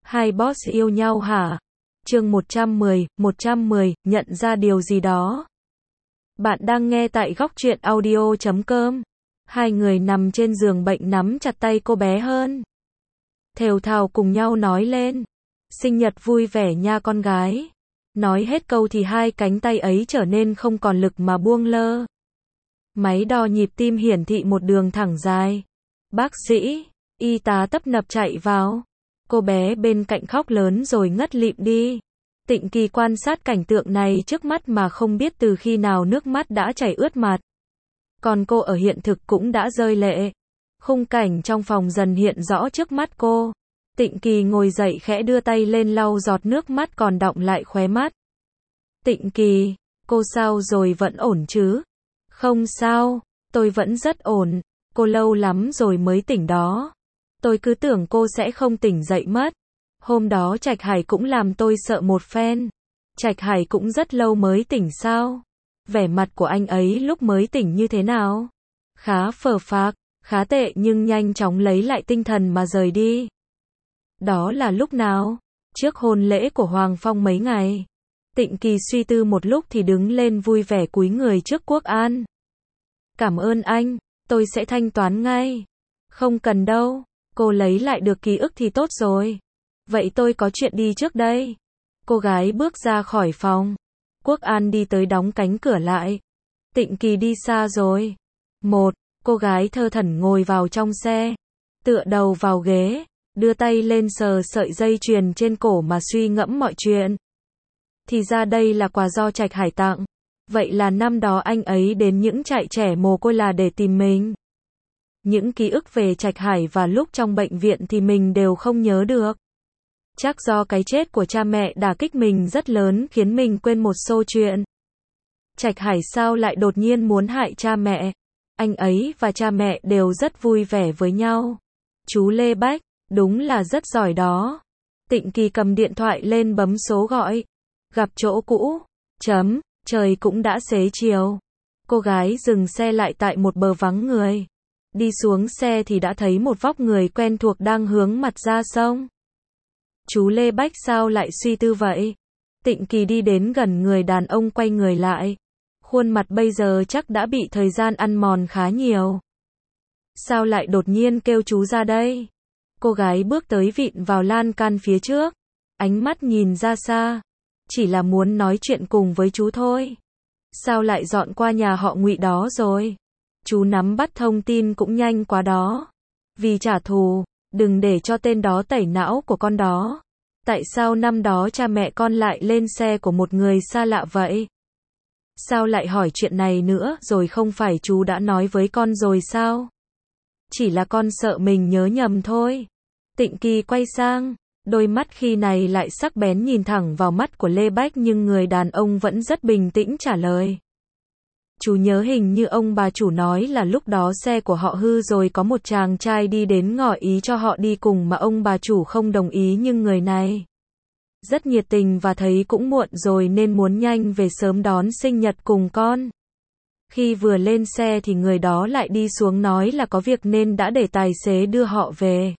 Hai boss yêu nhau hả? Chương 110, nhận ra điều gì đó. Bạn đang nghe tại góc truyện audio.com. Hai người nằm trên giường bệnh nắm chặt tay cô bé hơn. Thều thào cùng nhau nói lên. Sinh nhật vui vẻ nha con gái. Nói hết câu thì hai cánh tay ấy trở nên không còn lực mà buông lơ. Máy đo nhịp tim hiển thị một đường thẳng dài. Bác sĩ, y tá tấp nập chạy vào. Cô bé bên cạnh khóc lớn rồi ngất lịm đi. Tịnh Kỳ quan sát cảnh tượng này trước mắt mà không biết từ khi nào nước mắt đã chảy ướt mặt. Còn cô ở hiện thực cũng đã rơi lệ. Khung cảnh trong phòng dần hiện rõ trước mắt cô. Tịnh Kỳ ngồi dậy khẽ đưa tay lên lau giọt nước mắt còn đọng lại khóe mắt. Tịnh Kỳ, cô sao rồi, vẫn ổn chứ? Không sao, tôi vẫn rất ổn. Cô lâu lắm rồi mới tỉnh đó. Tôi cứ tưởng cô sẽ không tỉnh dậy mất. Hôm đó Trạch Hải cũng làm tôi sợ một phen. Trạch Hải cũng rất lâu mới tỉnh sao? Vẻ mặt của anh ấy lúc mới tỉnh như thế nào? Khá phờ phạc, khá tệ, nhưng nhanh chóng lấy lại tinh thần mà rời đi. Đó là lúc nào? Trước hôn lễ của Hoàng Phong mấy ngày. Tịnh Kỳ suy tư một lúc thì đứng lên vui vẻ cúi người trước Quốc An. Cảm ơn anh, tôi sẽ thanh toán ngay. Không cần đâu, cô lấy lại được ký ức thì tốt rồi. Vậy tôi có chuyện đi trước đây. Cô gái bước ra khỏi phòng. Quốc An đi tới đóng cánh cửa lại. Tịnh Kỳ đi xa rồi. Cô gái thơ thẩn ngồi vào trong xe. Tựa đầu vào ghế. Đưa tay lên sờ sợi dây chuyền trên cổ mà suy ngẫm mọi chuyện. Thì ra đây là quà do Trạch Hải tặng. Vậy là năm đó anh ấy đến những trại trẻ mồ côi là để tìm mình. Những ký ức về Trạch Hải và lúc trong bệnh viện thì mình đều không nhớ được. Chắc do cái chết của cha mẹ đả kích mình rất lớn khiến mình quên một số chuyện. Trạch Hải sao lại đột nhiên muốn hại cha mẹ? Anh ấy và cha mẹ đều rất vui vẻ với nhau. Chú Lê Bách, đúng là rất giỏi đó. Tịnh Kỳ cầm điện thoại lên bấm số gọi. Gặp chỗ cũ. Trời cũng đã xế chiều. Cô gái dừng xe lại tại một bờ vắng người. Đi xuống xe thì đã thấy một vóc người quen thuộc đang hướng mặt ra sông. Chú Lê Bách sao lại suy tư vậy? Tịnh Kỳ đi đến gần người đàn ông, quay người lại. Khuôn mặt bây giờ chắc đã bị thời gian ăn mòn khá nhiều. Sao lại đột nhiên kêu chú ra đây? Cô gái bước tới vịn vào lan can phía trước. Ánh mắt nhìn ra xa. Chỉ là muốn nói chuyện cùng với chú thôi. Sao lại dọn qua nhà họ Ngụy đó rồi? Chú nắm bắt thông tin cũng nhanh quá đó. Vì trả thù, đừng để cho tên đó tẩy não của con đó. Tại sao năm đó cha mẹ con lại lên xe của một người xa lạ vậy? Sao lại hỏi chuyện này nữa, rồi không phải chú đã nói với con rồi sao? Chỉ là con sợ mình nhớ nhầm thôi. Tịnh Kỳ quay sang, đôi mắt khi này lại sắc bén nhìn thẳng vào mắt của Lê Bách, nhưng người đàn ông vẫn rất bình tĩnh trả lời. Chú nhớ hình như ông bà chủ nói là lúc đó xe của họ hư rồi có một chàng trai đi đến ngỏ ý cho họ đi cùng mà ông bà chủ không đồng ý, nhưng người này rất nhiệt tình và thấy cũng muộn rồi nên muốn nhanh về sớm đón sinh nhật cùng con. Khi vừa lên xe thì người đó lại đi xuống nói là có việc nên đã để tài xế đưa họ về.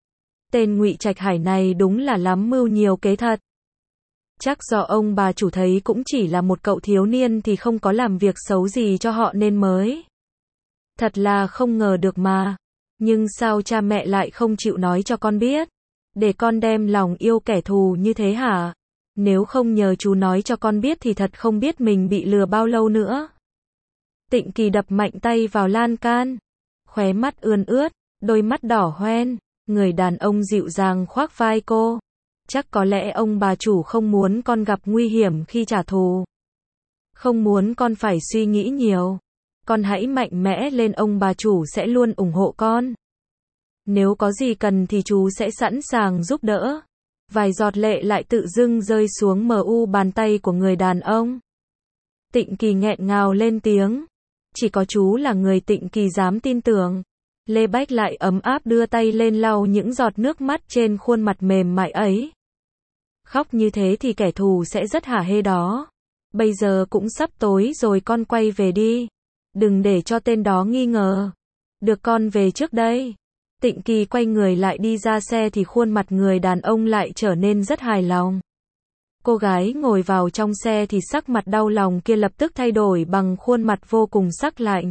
Tên Ngụy Trạch Hải này đúng là lắm mưu nhiều kế thật. Chắc do ông bà chủ thấy cũng chỉ là một cậu thiếu niên thì không có làm việc xấu gì cho họ nên mới. Thật là không ngờ được mà. Nhưng sao cha mẹ lại không chịu nói cho con biết? Để con đem lòng yêu kẻ thù như thế hả? Nếu không nhờ chú nói cho con biết thì thật không biết mình bị lừa bao lâu nữa. Tịnh Kỳ đập mạnh tay vào lan can. Khóe mắt ươn ướt, đôi mắt đỏ hoen. Người đàn ông dịu dàng khoác vai cô. Chắc có lẽ ông bà chủ không muốn con gặp nguy hiểm khi trả thù. Không muốn con phải suy nghĩ nhiều. Con hãy mạnh mẽ lên, ông bà chủ sẽ luôn ủng hộ con. Nếu có gì cần thì chú sẽ sẵn sàng giúp đỡ. Vài giọt lệ lại tự dưng rơi xuống mu bàn tay của người đàn ông. Tịnh Kỳ nghẹn ngào lên tiếng. Chỉ có chú là người Tịnh Kỳ dám tin tưởng. Lê Bách lại ấm áp đưa tay lên lau những giọt nước mắt trên khuôn mặt mềm mại ấy. Khóc như thế thì kẻ thù sẽ rất hả hê đó. Bây giờ cũng sắp tối rồi, con quay về đi. Đừng để cho tên đó nghi ngờ. Được, con về trước đây. Tịnh Kỳ quay người lại đi ra xe thì khuôn mặt người đàn ông lại trở nên rất hài lòng. Cô gái ngồi vào trong xe thì sắc mặt đau lòng kia lập tức thay đổi bằng khuôn mặt vô cùng sắc lạnh.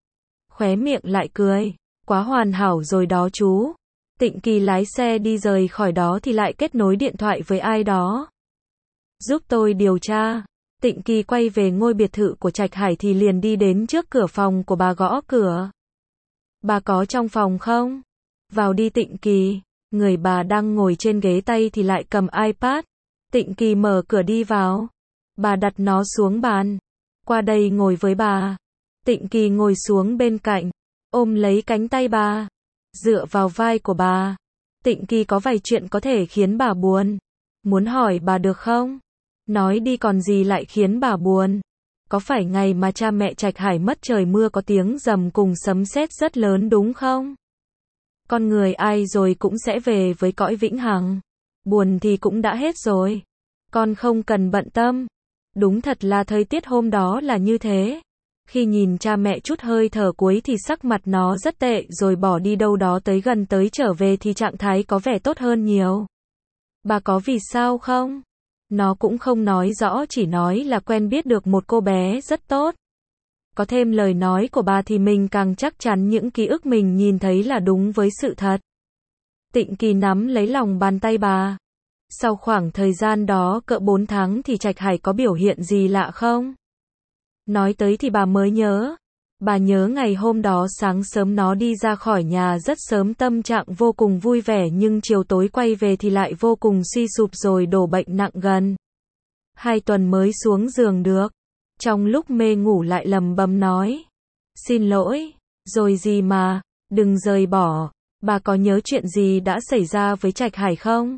Khóe miệng lại cười. Quá hoàn hảo rồi đó chú. Tịnh Kỳ lái xe đi rời khỏi đó thì lại kết nối điện thoại với ai đó. Giúp tôi điều tra. Tịnh Kỳ quay về ngôi biệt thự của Trạch Hải thì liền đi đến trước cửa phòng của bà gõ cửa. Bà có trong phòng không? Vào đi Tịnh Kỳ. Người bà đang ngồi trên ghế tay thì lại cầm iPad. Tịnh Kỳ mở cửa đi vào. Bà đặt nó xuống bàn. Qua đây ngồi với bà. Tịnh Kỳ ngồi xuống bên cạnh, ôm lấy cánh tay bà, dựa vào vai của bà. Tịnh Kỳ có vài chuyện có thể khiến bà buồn. Muốn hỏi bà được không? Nói đi còn gì lại khiến bà buồn. Có phải ngày mà cha mẹ Trạch Hải mất trời mưa có tiếng rầm cùng sấm sét rất lớn đúng không? Con người ai rồi cũng sẽ về với cõi vĩnh hằng. Buồn thì cũng đã hết rồi. Con không cần bận tâm. Đúng thật là thời tiết hôm đó là như thế. Khi nhìn cha mẹ chút hơi thở cuối thì sắc mặt nó rất tệ rồi bỏ đi đâu đó tới gần tới trở về thì trạng thái có vẻ tốt hơn nhiều. Bà có vì sao không? Nó cũng không nói rõ chỉ nói là quen biết được một cô bé rất tốt. Có thêm lời nói của bà thì mình càng chắc chắn những ký ức mình nhìn thấy là đúng với sự thật. Tịnh Kỳ nắm lấy lòng bàn tay bà. Sau khoảng thời gian đó cỡ 4 tháng thì Trạch Hải có biểu hiện gì lạ không? Nói tới thì bà mới nhớ. Bà nhớ ngày hôm đó sáng sớm nó đi ra khỏi nhà rất sớm tâm trạng vô cùng vui vẻ nhưng chiều tối quay về thì lại vô cùng suy sụp rồi đổ bệnh nặng gần 2 tuần mới xuống giường được. Trong lúc mê ngủ lại lầm bầm nói. Xin lỗi, rồi gì mà, đừng rời bỏ. Bà có nhớ chuyện gì đã xảy ra với Trạch Hải không?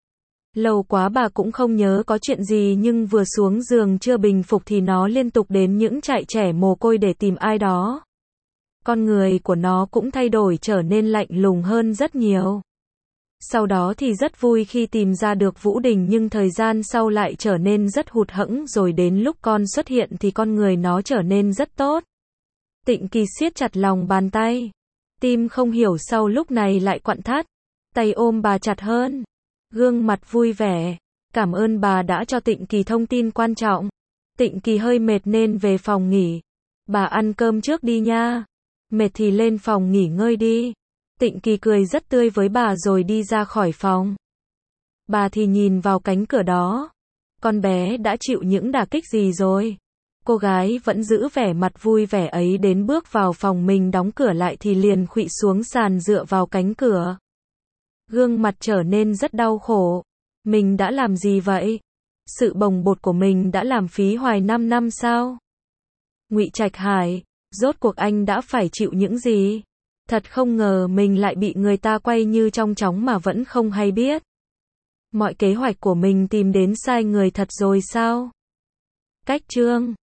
Lâu quá bà cũng không nhớ có chuyện gì nhưng vừa xuống giường chưa bình phục thì nó liên tục đến những trại trẻ mồ côi để tìm ai đó. Con người của nó cũng thay đổi trở nên lạnh lùng hơn rất nhiều. Sau đó thì rất vui khi tìm ra được Vũ Đình nhưng thời gian sau lại trở nên rất hụt hẫng rồi đến lúc con xuất hiện thì con người nó trở nên rất tốt. Tịnh Kỳ siết chặt lòng bàn tay. Tim không hiểu sau lúc này lại quặn thắt. Tay ôm bà chặt hơn. Gương mặt vui vẻ. Cảm ơn bà đã cho Tịnh Kỳ thông tin quan trọng. Tịnh Kỳ hơi mệt nên về phòng nghỉ. Bà ăn cơm trước đi nha. Mệt thì lên phòng nghỉ ngơi đi. Tịnh Kỳ cười rất tươi với bà rồi đi ra khỏi phòng. Bà thì nhìn vào cánh cửa đó. Con bé đã chịu những đả kích gì rồi? Cô gái vẫn giữ vẻ mặt vui vẻ ấy đến bước vào phòng mình đóng cửa lại thì liền khuỵu xuống sàn dựa vào cánh cửa. Gương mặt trở nên rất đau khổ. Mình đã làm gì vậy? Sự bồng bột của mình đã làm phí hoài 5 năm sao? Ngụy Trạch Hải, rốt cuộc anh đã phải chịu những gì? Thật không ngờ mình lại bị người ta quay như trong chóng mà vẫn không hay biết. Mọi kế hoạch của mình tìm đến sai người thật rồi sao? Cách chương